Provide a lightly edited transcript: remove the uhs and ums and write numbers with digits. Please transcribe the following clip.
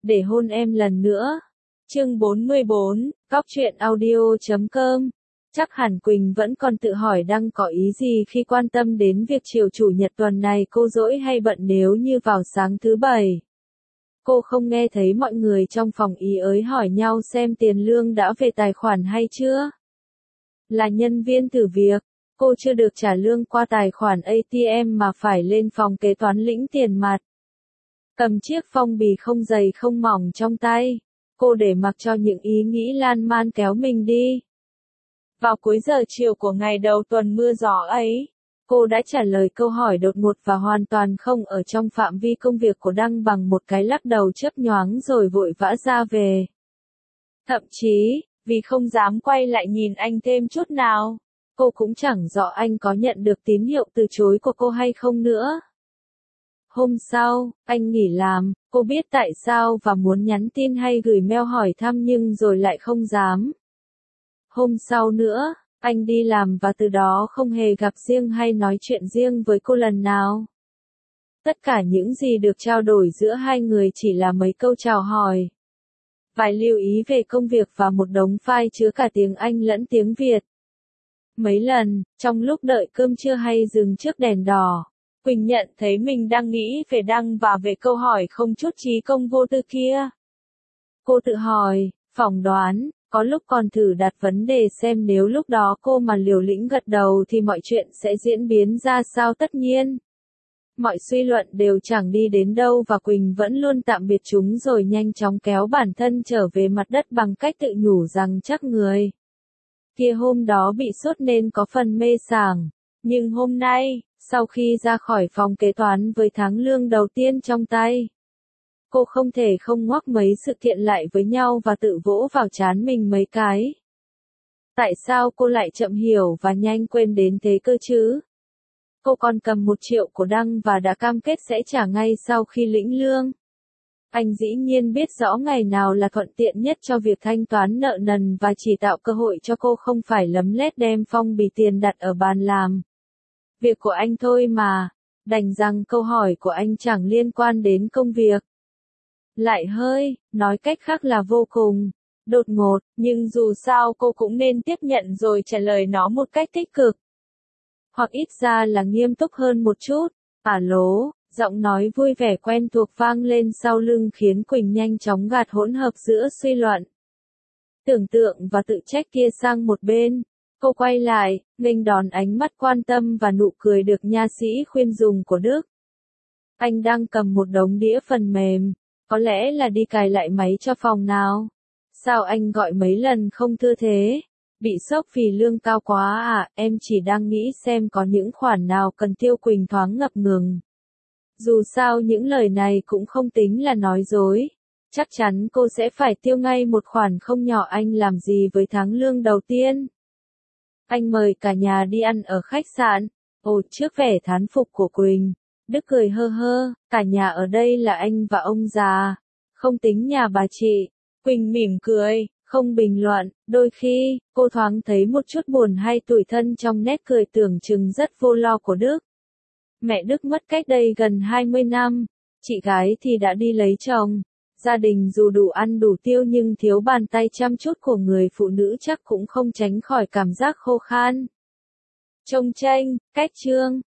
Để hôn em lần nữa. Chương 44, Cóc truyện audio.com. Chắc hẳn Quỳnh vẫn còn tự hỏi Đăng có ý gì khi quan tâm đến việc chiều chủ nhật tuần này cô rỗi hay bận nếu như vào sáng thứ bảy. Cô không nghe thấy mọi người trong phòng ý ới hỏi nhau xem tiền lương đã về tài khoản hay chưa. Là nhân viên thử việc, cô chưa được trả lương qua tài khoản ATM mà phải lên phòng kế toán lĩnh tiền mặt. Cầm chiếc phong bì không dày không mỏng trong tay, cô để mặc cho những ý nghĩ lan man kéo mình đi. Vào cuối giờ chiều của ngày đầu tuần mưa gió ấy, cô đã trả lời câu hỏi đột ngột và hoàn toàn không ở trong phạm vi công việc của Đăng bằng một cái lắc đầu chớp nhoáng rồi vội vã ra về. Thậm chí, vì không dám quay lại nhìn anh thêm chút nào, cô cũng chẳng rõ anh có nhận được tín hiệu từ chối của cô hay không nữa. Hôm sau, anh nghỉ làm, cô biết tại sao và muốn nhắn tin hay gửi mail hỏi thăm nhưng rồi lại không dám. Hôm sau nữa, anh đi làm và từ đó không hề gặp riêng hay nói chuyện riêng với cô lần nào. Tất cả những gì được trao đổi giữa hai người chỉ là mấy câu chào hỏi, vài lưu ý về công việc và một đống file chứa cả tiếng Anh lẫn tiếng Việt. Mấy lần, trong lúc đợi cơm trưa hay dừng trước đèn đỏ, Quỳnh nhận thấy mình đang nghĩ về Đăng và về câu hỏi không chút trí công vô tư kia. Cô tự hỏi, phỏng đoán, có lúc còn thử đặt vấn đề xem nếu lúc đó cô mà liều lĩnh gật đầu thì mọi chuyện sẽ diễn biến ra sao. Tất nhiên, mọi suy luận đều chẳng đi đến đâu và Quỳnh vẫn luôn tạm biệt chúng rồi nhanh chóng kéo bản thân trở về mặt đất bằng cách tự nhủ rằng chắc người kia hôm đó bị sốt nên có phần mê sảng. Nhưng hôm nay, sau khi ra khỏi phòng kế toán với tháng lương đầu tiên trong tay, cô không thể không ngoắc mấy sự kiện lại với nhau và tự vỗ vào trán mình mấy cái. Tại sao cô lại chậm hiểu và nhanh quên đến thế cơ chứ? Cô còn cầm 1 triệu của Đăng và đã cam kết sẽ trả ngay sau khi lĩnh lương. Anh dĩ nhiên biết rõ ngày nào là thuận tiện nhất cho việc thanh toán nợ nần và chỉ tạo cơ hội cho cô không phải lấm lét đem phong bì tiền đặt ở bàn làm việc của anh thôi mà. Đành rằng câu hỏi của anh chẳng liên quan đến công việc. Lại hơi, nói cách khác là vô cùng đột ngột, nhưng dù sao cô cũng nên tiếp nhận rồi trả lời nó một cách tích cực. Hoặc ít ra là nghiêm túc hơn một chút. Alo, giọng nói vui vẻ quen thuộc vang lên sau lưng khiến Quỳnh nhanh chóng gạt hỗn hợp giữa suy luận, tưởng tượng và tự trách kia sang một bên. Cô quay lại, nghênh đón ánh mắt quan tâm và nụ cười được nha sĩ khuyên dùng của Đức. Anh đang cầm một đống đĩa phần mềm, có lẽ là đi cài lại máy cho phòng nào. Sao anh gọi mấy lần không thưa thế? Bị sốc vì lương cao quá à? Em chỉ đang nghĩ xem có những khoản nào cần tiêu. Quỳnh thoáng ngập ngừng. Dù sao những lời này cũng không tính là nói dối. Chắc chắn cô sẽ phải tiêu ngay một khoản không nhỏ. Anh làm gì với tháng lương đầu tiên? Anh mời cả nhà đi ăn ở khách sạn. Ồ, trước vẻ thán phục của Quỳnh, Đức cười hơ hơ, cả nhà ở đây là anh và ông già, không tính nhà bà chị. Quỳnh mỉm cười, không bình luận. Đôi khi, cô thoáng thấy một chút buồn hay tủi thân trong nét cười tưởng chừng rất vô lo của Đức. Mẹ Đức mất cách đây gần 20 năm, chị gái thì đã đi lấy chồng. Gia đình dù đủ ăn đủ tiêu nhưng thiếu bàn tay chăm chút của người phụ nữ chắc cũng không tránh khỏi cảm giác khô khan, chông chênh, cách chương.